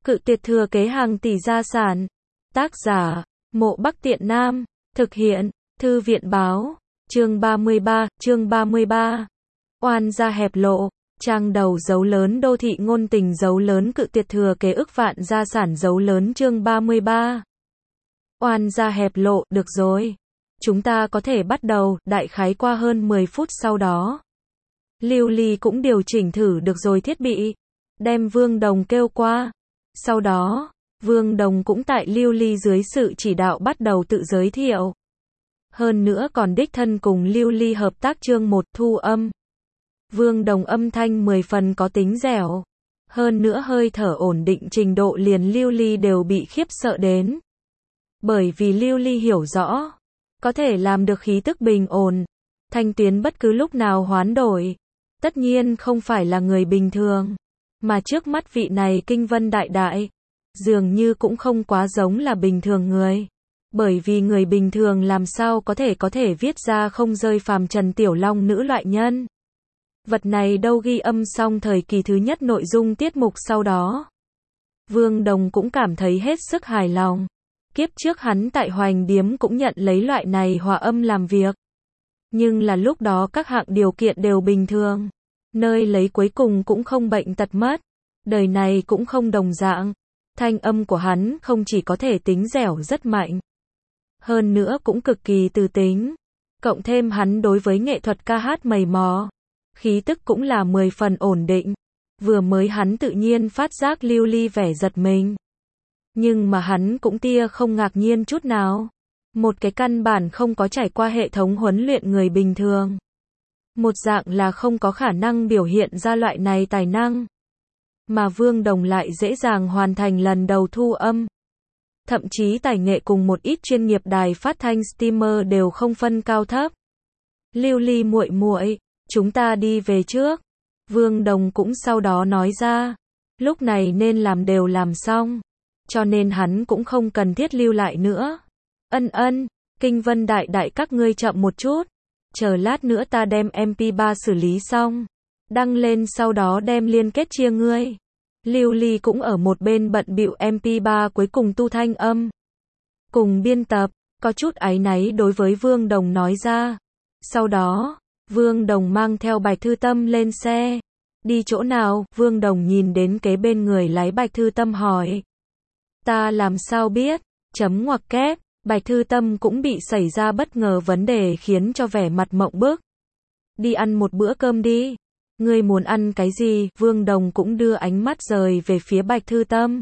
Cự tuyệt thừa kế hàng tỷ gia sản. Tác giả, Mộ Bắc Tiện Nam. Thực hiện, Thư viện báo. Chương 33. Oan gia hẹp lộ. Trang đầu dấu lớn đô thị ngôn tình dấu lớn cự tuyệt thừa kế ức vạn gia sản dấu lớn chương 33. Oan gia hẹp lộ, được rồi. Chúng ta có thể bắt đầu, đại khái qua hơn 10 phút sau đó. Lưu Ly cũng điều chỉnh thử được rồi thiết bị. Đem Vương Đồng kêu qua. Sau đó, Vương Đồng cũng tại Lưu Ly dưới sự chỉ đạo bắt đầu tự giới thiệu. Hơn nữa còn đích thân cùng Lưu Ly hợp tác chương 1 thu âm. Vương Đồng âm thanh 10 phần có tính dẻo. Hơn nữa hơi thở ổn định trình độ liền Lưu Ly đều bị khiếp sợ đến. Bởi vì Lưu Ly hiểu rõ, có thể làm được khí tức bình ổn, thanh tuyến bất cứ lúc nào hoán đổi. Tất nhiên không phải là người bình thường, mà trước mắt vị này Kinh Vân đại đại, dường như cũng không quá giống là bình thường người. Bởi vì người bình thường làm sao có thể viết ra không rơi phàm trần tiểu long nữ loại nhân. Vật này đâu ghi âm xong thời kỳ thứ nhất nội dung tiết mục sau đó. Vương Đồng cũng cảm thấy hết sức hài lòng. Kiếp trước hắn tại Hoành Điếm cũng nhận lấy loại này hòa âm làm việc. Nhưng là lúc đó các hạng điều kiện đều bình thường. Nơi lấy cuối cùng cũng không bệnh tật mất. Đời này cũng không đồng dạng. Thanh âm của hắn không chỉ có thể tính dẻo rất mạnh. Hơn nữa cũng cực kỳ từ tính. Cộng thêm hắn đối với nghệ thuật ca hát mày mò. Khí tức cũng là 10 phần ổn định. Vừa mới hắn tự nhiên phát giác Lưu Ly vẻ giật mình. Nhưng mà hắn cũng tia không ngạc nhiên chút nào. Một cái căn bản không có trải qua hệ thống huấn luyện người bình thường. Một dạng là không có khả năng biểu hiện ra loại này tài năng. Mà Vương Đồng lại dễ dàng hoàn thành lần đầu thu âm. Thậm chí tài nghệ cùng một ít chuyên nghiệp đài phát thanh streamer đều không phân cao thấp. Lưu Ly muội muội, chúng ta đi về trước. Vương Đồng cũng sau đó nói ra. Lúc này nên làm đều làm xong. Cho nên hắn cũng không cần thiết lưu lại nữa. Ân, Kinh Vân đại đại các ngươi chậm một chút. Chờ lát nữa ta đem MP3 xử lý xong. Đăng lên sau đó đem liên kết chia ngươi. Lưu Ly cũng ở một bên bận bịu MP3 cuối cùng tu thanh âm. Cùng biên tập, có chút áy náy đối với Vương Đồng nói ra. Sau đó, Vương Đồng mang theo Bạch Thư Tâm lên xe. Đi chỗ nào? Vương Đồng nhìn đến kế bên người lái Bạch Thư Tâm hỏi. Ta làm sao biết? Chấm ngoặc kép. Bạch Thư Tâm cũng bị xảy ra bất ngờ vấn đề khiến cho vẻ mặt mộng bức. Đi ăn một bữa cơm đi. Ngươi muốn ăn cái gì? Vương Đồng cũng đưa ánh mắt rời về phía Bạch Thư Tâm.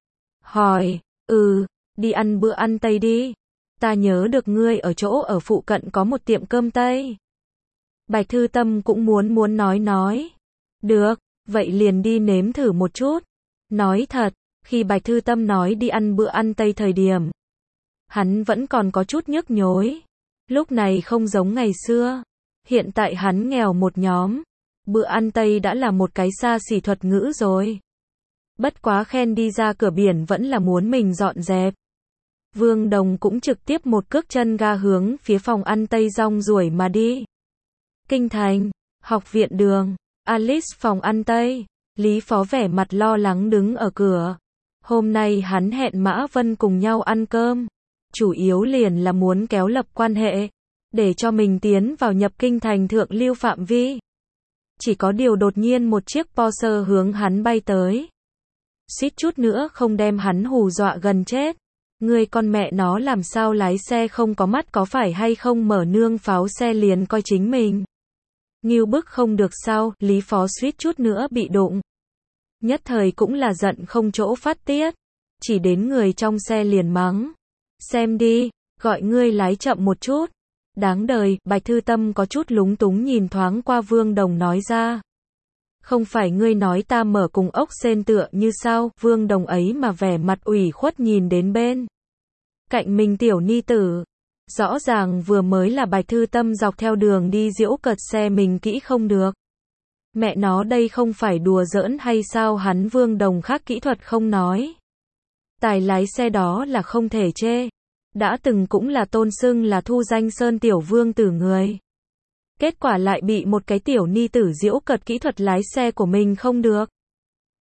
Hỏi, đi ăn bữa ăn Tây đi. Ta nhớ được ngươi ở chỗ ở phụ cận có một tiệm cơm Tây. Bạch Thư Tâm cũng muốn nói. Được, vậy liền đi nếm thử một chút. Nói thật, khi Bạch Thư Tâm nói đi ăn bữa ăn Tây thời điểm, hắn vẫn còn có chút nhức nhối. Lúc này không giống ngày xưa. Hiện tại hắn nghèo một nhóm. Bữa ăn Tây đã là một cái xa xỉ thuật ngữ rồi. Bất quá khen đi ra cửa biển vẫn là muốn mình dọn dẹp. Vương Đồng cũng trực tiếp một cước chân ga hướng phía phòng ăn Tây rong ruổi mà đi. Kinh thành, học viện đường, Alice phòng ăn Tây. Lý Phó vẻ mặt lo lắng đứng ở cửa. Hôm nay hắn hẹn Mã Vân cùng nhau ăn cơm. Chủ yếu liền là muốn kéo lập quan hệ. Để cho mình tiến vào nhập kinh thành thượng lưu phạm vi. Chỉ có điều đột nhiên một chiếc Porsche hướng hắn bay tới. Suýt chút nữa không đem hắn hù dọa gần chết. Người con mẹ nó làm sao lái xe không có mắt có phải hay không mở nương pháo xe liền coi chính mình. Ngưu bức không được sao, Lý Phó suýt chút nữa bị đụng. Nhất thời cũng là giận không chỗ phát tiết. Chỉ đến người trong xe liền mắng. Xem đi, gọi ngươi lái chậm một chút. Đáng đời, Bạch Thư Tâm có chút lúng túng nhìn thoáng qua Vương Đồng nói ra. Không phải ngươi nói ta mở cùng ốc sên tựa như sao? Vương Đồng ấy mà vẻ mặt ủy khuất nhìn đến bên cạnh mình tiểu ni tử. Rõ ràng vừa mới là Bạch Thư Tâm dọc theo đường đi giễu cợt xe mình kỹ không được. Mẹ nó đây không phải đùa giỡn hay sao? Hắn Vương Đồng khác kỹ thuật không nói. Tài lái xe đó là không thể chê. Đã từng cũng là tôn xưng là thu danh sơn tiểu vương tử người. Kết quả lại bị một cái tiểu ni tử giễu cợt kỹ thuật lái xe của mình không được.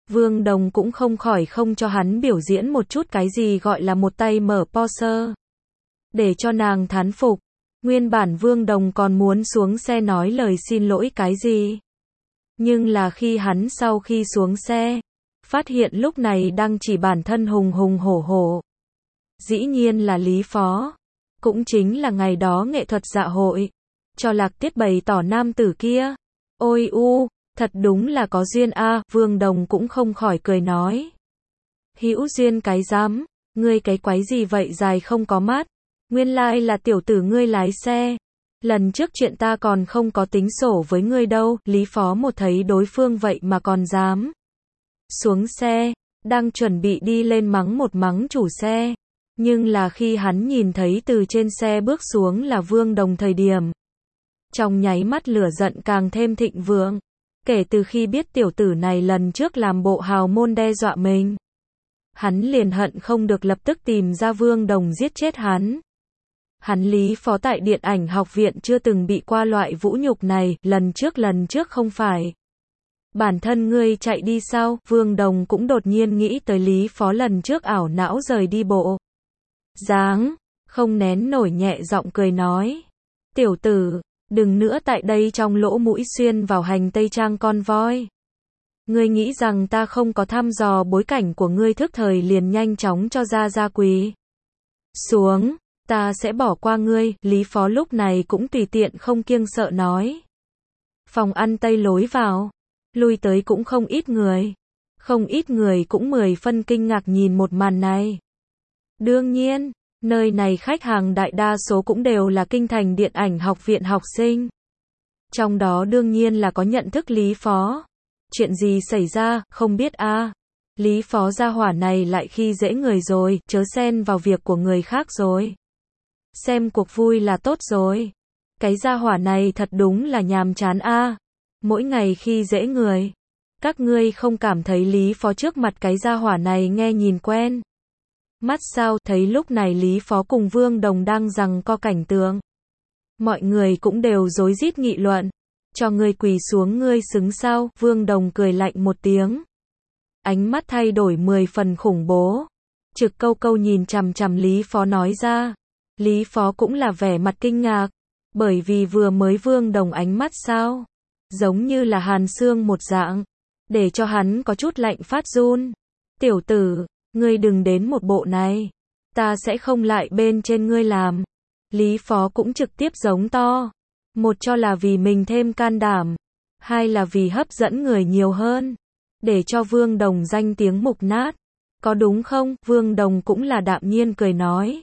Vương Đồng cũng không khỏi không cho hắn biểu diễn một chút cái gì gọi là một tay mở poster. Để cho nàng thán phục. Nguyên bản Vương Đồng còn muốn xuống xe nói lời xin lỗi cái gì. Nhưng là khi hắn sau khi xuống xe, phát hiện lúc này đang chỉ bản thân hùng hùng hổ hổ. Dĩ nhiên là Lý Phó. Cũng chính là ngày đó nghệ thuật dạ hội. Cho Lạc Tiết bày tỏ nam tử kia. Ôi thật đúng là có duyên a. Vương Đồng cũng không khỏi cười nói. Hữu duyên cái rắm, ngươi cái quái gì vậy dài không có mắt. Nguyên lai là tiểu tử ngươi lái xe. Lần trước chuyện ta còn không có tính sổ với ngươi đâu. Lý Phó một thấy đối phương vậy mà còn dám xuống xe, đang chuẩn bị đi lên mắng chủ xe. Nhưng là khi hắn nhìn thấy từ trên xe bước xuống là Vương Đồng thời điểm, trong nháy mắt lửa giận càng thêm thịnh vượng. Kể từ khi biết tiểu tử này lần trước làm bộ hào môn đe dọa mình, hắn liền hận không được lập tức tìm ra Vương Đồng giết chết hắn. Hắn Lý Phó tại điện ảnh học viện chưa từng bị qua loại vũ nhục này, lần trước không phải. Bản thân ngươi chạy đi sao? Vương Đồng cũng đột nhiên nghĩ tới Lý Phó lần trước ảo não rời đi bộ dáng, không nén nổi nhẹ giọng cười nói. Tiểu tử, đừng nữa tại đây trong lỗ mũi xuyên vào hành tây trang con voi. Ngươi nghĩ rằng ta không có thăm dò bối cảnh của ngươi thức thời liền nhanh chóng cho ra quỳ xuống, ta sẽ bỏ qua ngươi. Lý Phó lúc này cũng tùy tiện không kiêng sợ nói. Phòng ăn tây lối vào, lui tới cũng không ít người. Không ít người cũng 10 phân kinh ngạc nhìn một màn này. Đương nhiên, nơi này khách hàng đại đa số cũng đều là kinh thành điện ảnh học viện học sinh. Trong đó đương nhiên là có nhận thức Lý Phó. Chuyện gì xảy ra, không biết a. Lý Phó gia hỏa này lại khi dễ người rồi, chớ xen vào việc của người khác rồi. Xem cuộc vui là tốt rồi. Cái gia hỏa này thật đúng là nhàm chán a. Mỗi ngày khi dễ người. Các ngươi không cảm thấy Lý Phó trước mặt cái gia hỏa này nghe nhìn quen mắt sao? Thấy lúc này Lý Phó cùng Vương Đồng đang giằng co cảnh tượng. Mọi người cũng đều rối rít nghị luận. Cho ngươi quỳ xuống ngươi xứng sao? Vương Đồng cười lạnh một tiếng. Ánh mắt thay đổi 10 phần khủng bố. Trực câu nhìn chằm chằm Lý Phó nói ra. Lý Phó cũng là vẻ mặt kinh ngạc. Bởi vì vừa mới Vương Đồng ánh mắt sao? Giống như là hàn xương một dạng. Để cho hắn có chút lạnh phát run. Tiểu tử, ngươi đừng đến một bộ này. Ta sẽ không lại bên trên ngươi làm. Lý Phó cũng trực tiếp giống to. Một cho là vì mình thêm can đảm. Hai là vì hấp dẫn người nhiều hơn. Để cho Vương Đồng danh tiếng mục nát. Có đúng không? Vương Đồng cũng là đạm nhiên cười nói.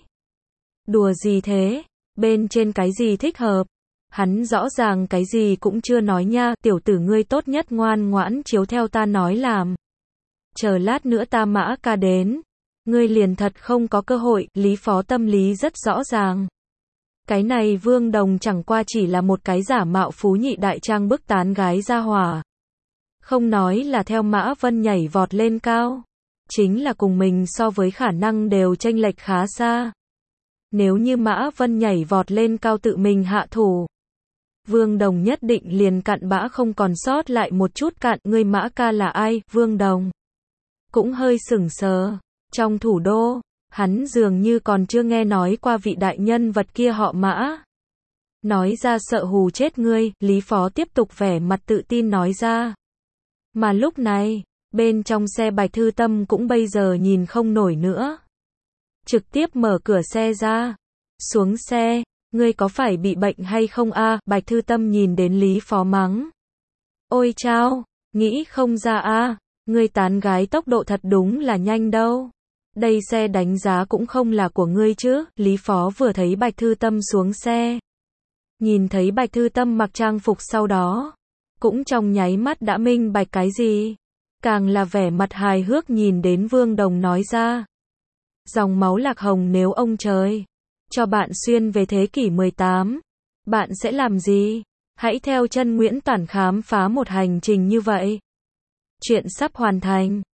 Đùa gì thế? Bên trên cái gì thích hợp? Hắn rõ ràng cái gì cũng chưa nói nha. Tiểu tử ngươi tốt nhất ngoan ngoãn chiếu theo ta nói làm. Chờ lát nữa ta Mã ca đến. Ngươi liền thật không có cơ hội. Lý Phó tâm lý rất rõ ràng. Cái này Vương Đồng chẳng qua chỉ là một cái giả mạo phú nhị đại trang bức tán gái ra hỏa. Không nói là theo Mã Vân nhảy vọt lên cao. Chính là cùng mình so với khả năng đều chênh lệch khá xa. Nếu như Mã Vân nhảy vọt lên cao tự mình hạ thủ, Vương Đồng nhất định liền cặn bã không còn sót lại một chút cặn. Ngươi Mã ca là ai? Vương Đồng cũng hơi sững sờ. Trong thủ đô, hắn dường như còn chưa nghe nói qua vị đại nhân vật kia họ Mã. Nói ra sợ hù chết ngươi. Lý Phó tiếp tục vẻ mặt tự tin nói ra. Mà lúc này, bên trong xe Bạch Thư Tâm cũng bây giờ nhìn không nổi nữa. Trực tiếp mở cửa xe ra. Xuống xe, ngươi có phải bị bệnh hay không a? Bạch Thư Tâm nhìn đến Lý Phó mắng. Ôi chao, nghĩ không ra a. Ngươi tán gái tốc độ thật đúng là nhanh đâu. Đây xe đánh giá cũng không là của ngươi chứ. Lý Phó vừa thấy Bạch Thư Tâm xuống xe. Nhìn thấy Bạch Thư Tâm mặc trang phục sau đó. Cũng trong nháy mắt đã minh bạch cái gì. Càng là vẻ mặt hài hước nhìn đến Vương Đồng nói ra. Dòng máu Lạc Hồng nếu ông trời cho bạn xuyên về thế kỷ 18, bạn sẽ làm gì? Hãy theo chân Nguyễn Toản khám phá một hành trình như vậy. Chuyện sắp hoàn thành.